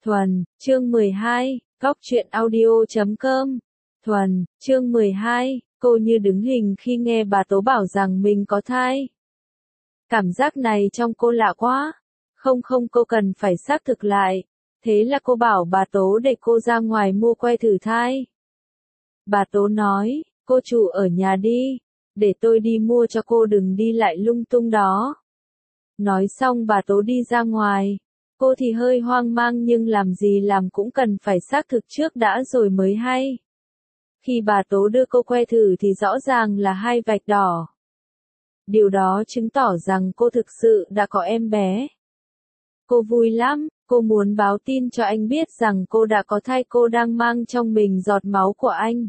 Thuần, chương 12, góc truyện audio.com. Thuần, chương 12, cô như đứng hình khi nghe bà Tố bảo rằng mình có thai. Cảm giác này trong cô lạ quá. Không, cô cần phải xác thực lại. Thế là cô bảo bà Tố để cô ra ngoài mua que thử thai. Bà Tố nói, cô chủ ở nhà đi, để tôi đi mua cho cô, đừng đi lại lung tung đó. Nói xong bà Tố đi ra ngoài. Cô thì hơi hoang mang nhưng làm gì làm cũng cần phải xác thực trước đã rồi mới hay. Khi bà Tố đưa cô que thử thì rõ ràng là 2 vạch đỏ. Điều đó chứng tỏ rằng cô thực sự đã có em bé. Cô vui lắm, cô muốn báo tin cho anh biết rằng cô đã có thai, cô đang mang trong mình giọt máu của anh.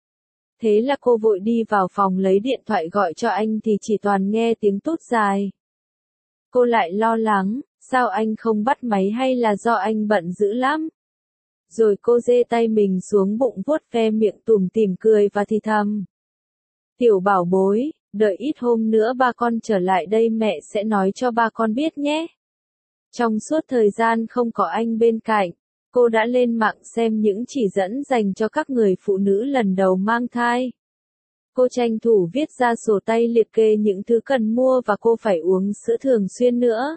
Thế là cô vội đi vào phòng lấy điện thoại gọi cho anh thì chỉ toàn nghe tiếng tút dài. Cô lại lo lắng, sao anh không bắt máy hay là do anh bận dữ lắm? Rồi cô giơ tay mình xuống bụng vuốt ve miệng tủm tỉm cười và thì thầm. Tiểu bảo bối, đợi ít hôm nữa ba con trở lại đây mẹ sẽ nói cho ba con biết nhé. Trong suốt thời gian không có anh bên cạnh, cô đã lên mạng xem những chỉ dẫn dành cho các người phụ nữ lần đầu mang thai. Cô tranh thủ viết ra sổ tay liệt kê những thứ cần mua và cô phải uống sữa thường xuyên nữa.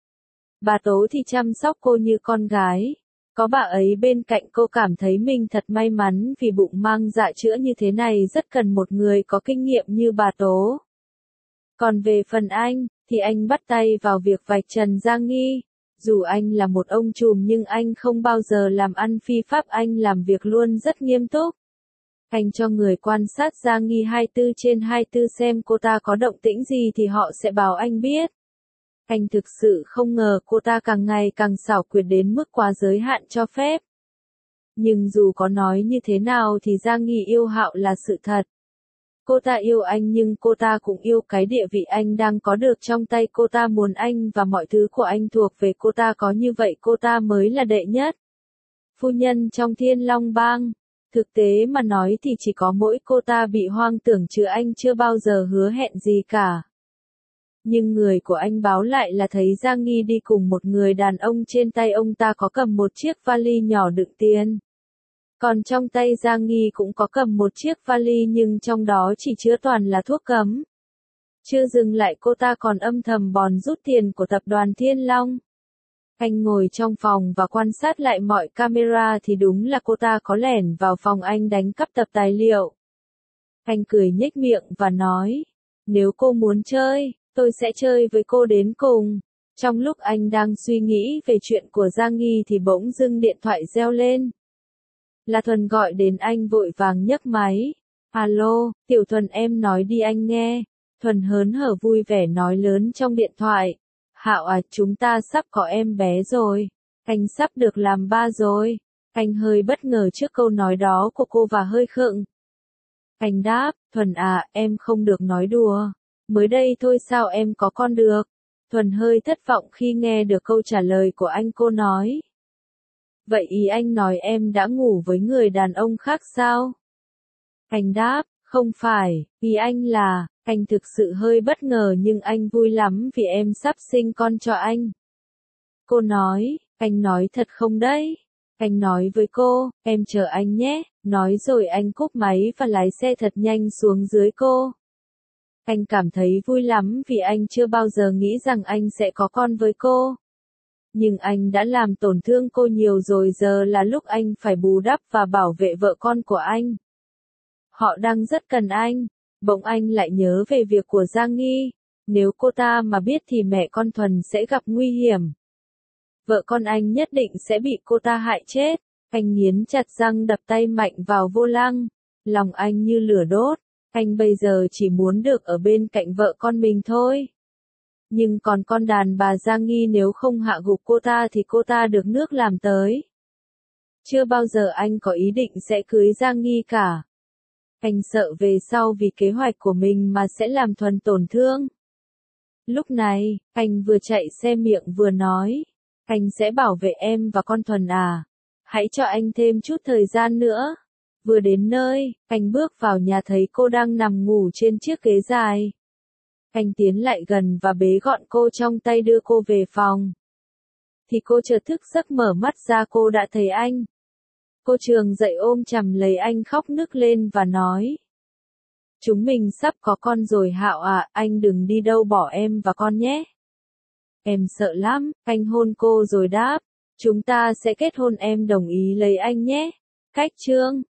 Bà Tố thì chăm sóc cô như con gái. Có bà ấy bên cạnh cô cảm thấy mình thật may mắn vì bụng mang dạ chữa như thế này rất cần một người có kinh nghiệm như bà Tố. Còn về phần anh, thì anh bắt tay vào việc vạch trần Giang Nghi. Dù anh là một ông trùm nhưng anh không bao giờ làm ăn phi pháp, anh làm việc luôn rất nghiêm túc. Anh cho người quan sát Giang Nghi 24/24 xem cô ta có động tĩnh gì thì họ sẽ báo anh biết. Anh thực sự không ngờ cô ta càng ngày càng xảo quyệt đến mức quá giới hạn cho phép. Nhưng dù có nói như thế nào thì Giang Nghi yêu Hạo là sự thật. Cô ta yêu anh nhưng cô ta cũng yêu cái địa vị anh đang có được trong tay, cô ta muốn anh và mọi thứ của anh thuộc về cô ta, có như vậy cô ta mới là đệ nhất phu nhân trong Thiên Long Bang. Thực tế mà nói thì chỉ có mỗi cô ta bị hoang tưởng chứ anh chưa bao giờ hứa hẹn gì cả. Nhưng người của anh báo lại là thấy Giang Nghi đi cùng một người đàn ông, trên tay ông ta có cầm một chiếc vali nhỏ đựng tiền. Còn trong tay Giang Nghi cũng có cầm một chiếc vali nhưng trong đó chỉ chứa toàn là thuốc cấm. Chưa dừng lại, cô ta còn âm thầm bòn rút tiền của tập đoàn Thiên Long. Anh ngồi trong phòng và quan sát lại mọi camera thì đúng là cô ta có lẻn vào phòng anh đánh cắp tập tài liệu. Anh cười nhếch miệng và nói, nếu cô muốn chơi, tôi sẽ chơi với cô đến cùng. Trong lúc anh đang suy nghĩ về chuyện của Giang Nghi thì bỗng dưng điện thoại reo lên. Là Thuần gọi đến, anh vội vàng nhấc máy. Alo, Tiểu Thuần em nói đi anh nghe. Thuần hớn hở vui vẻ nói lớn trong điện thoại. Hạo à, chúng ta sắp có em bé rồi. Anh sắp được làm ba rồi. Anh hơi bất ngờ trước câu nói đó của cô và hơi khựng. Anh đáp, Thuần à, em không được nói đùa. Mới đây thôi sao em có con được. Thuần hơi thất vọng khi nghe được câu trả lời của anh. Cô nói. Vậy ý anh nói em đã ngủ với người đàn ông khác sao? Anh đáp, không phải, ý anh là, anh thực sự hơi bất ngờ nhưng anh vui lắm vì em sắp sinh con cho anh. Cô nói, anh nói thật không đấy? Anh nói với cô, em chờ anh nhé, nói rồi anh cúp máy và lái xe thật nhanh xuống dưới cô. Anh cảm thấy vui lắm vì anh chưa bao giờ nghĩ rằng anh sẽ có con với cô. Nhưng anh đã làm tổn thương cô nhiều rồi, giờ là lúc anh phải bù đắp và bảo vệ vợ con của anh. Họ đang rất cần anh. Bỗng anh lại nhớ về việc của Giang Nghi. Nếu cô ta mà biết thì mẹ con Thuần sẽ gặp nguy hiểm. Vợ con anh nhất định sẽ bị cô ta hại chết. Anh nghiến chặt răng đập tay mạnh vào vô lăng. Lòng anh như lửa đốt. Anh bây giờ chỉ muốn được ở bên cạnh vợ con mình thôi. Nhưng còn con đàn bà Giang Nghi, nếu không hạ gục cô ta thì cô ta được nước làm tới. Chưa bao giờ anh có ý định sẽ cưới Giang Nghi cả. Anh sợ về sau vì kế hoạch của mình mà sẽ làm Thuần tổn thương. Lúc này, anh vừa chạy xe miệng vừa nói. Anh sẽ bảo vệ em và con Thuần à. Hãy cho anh thêm chút thời gian nữa. Vừa đến nơi, anh bước vào nhà thấy cô đang nằm ngủ trên chiếc ghế dài. Anh tiến lại gần và bế gọn cô trong tay đưa cô về phòng. thì cô chợt thức giấc mở mắt ra cô đã thấy anh. Cô Trường dậy ôm chầm lấy anh khóc nức lên và nói. Chúng mình sắp có con rồi Hạo ạ, anh đừng đi đâu bỏ em và con nhé. Em sợ lắm, anh hôn cô rồi đáp. Chúng ta sẽ kết hôn, em đồng ý lấy anh nhé. Cách chương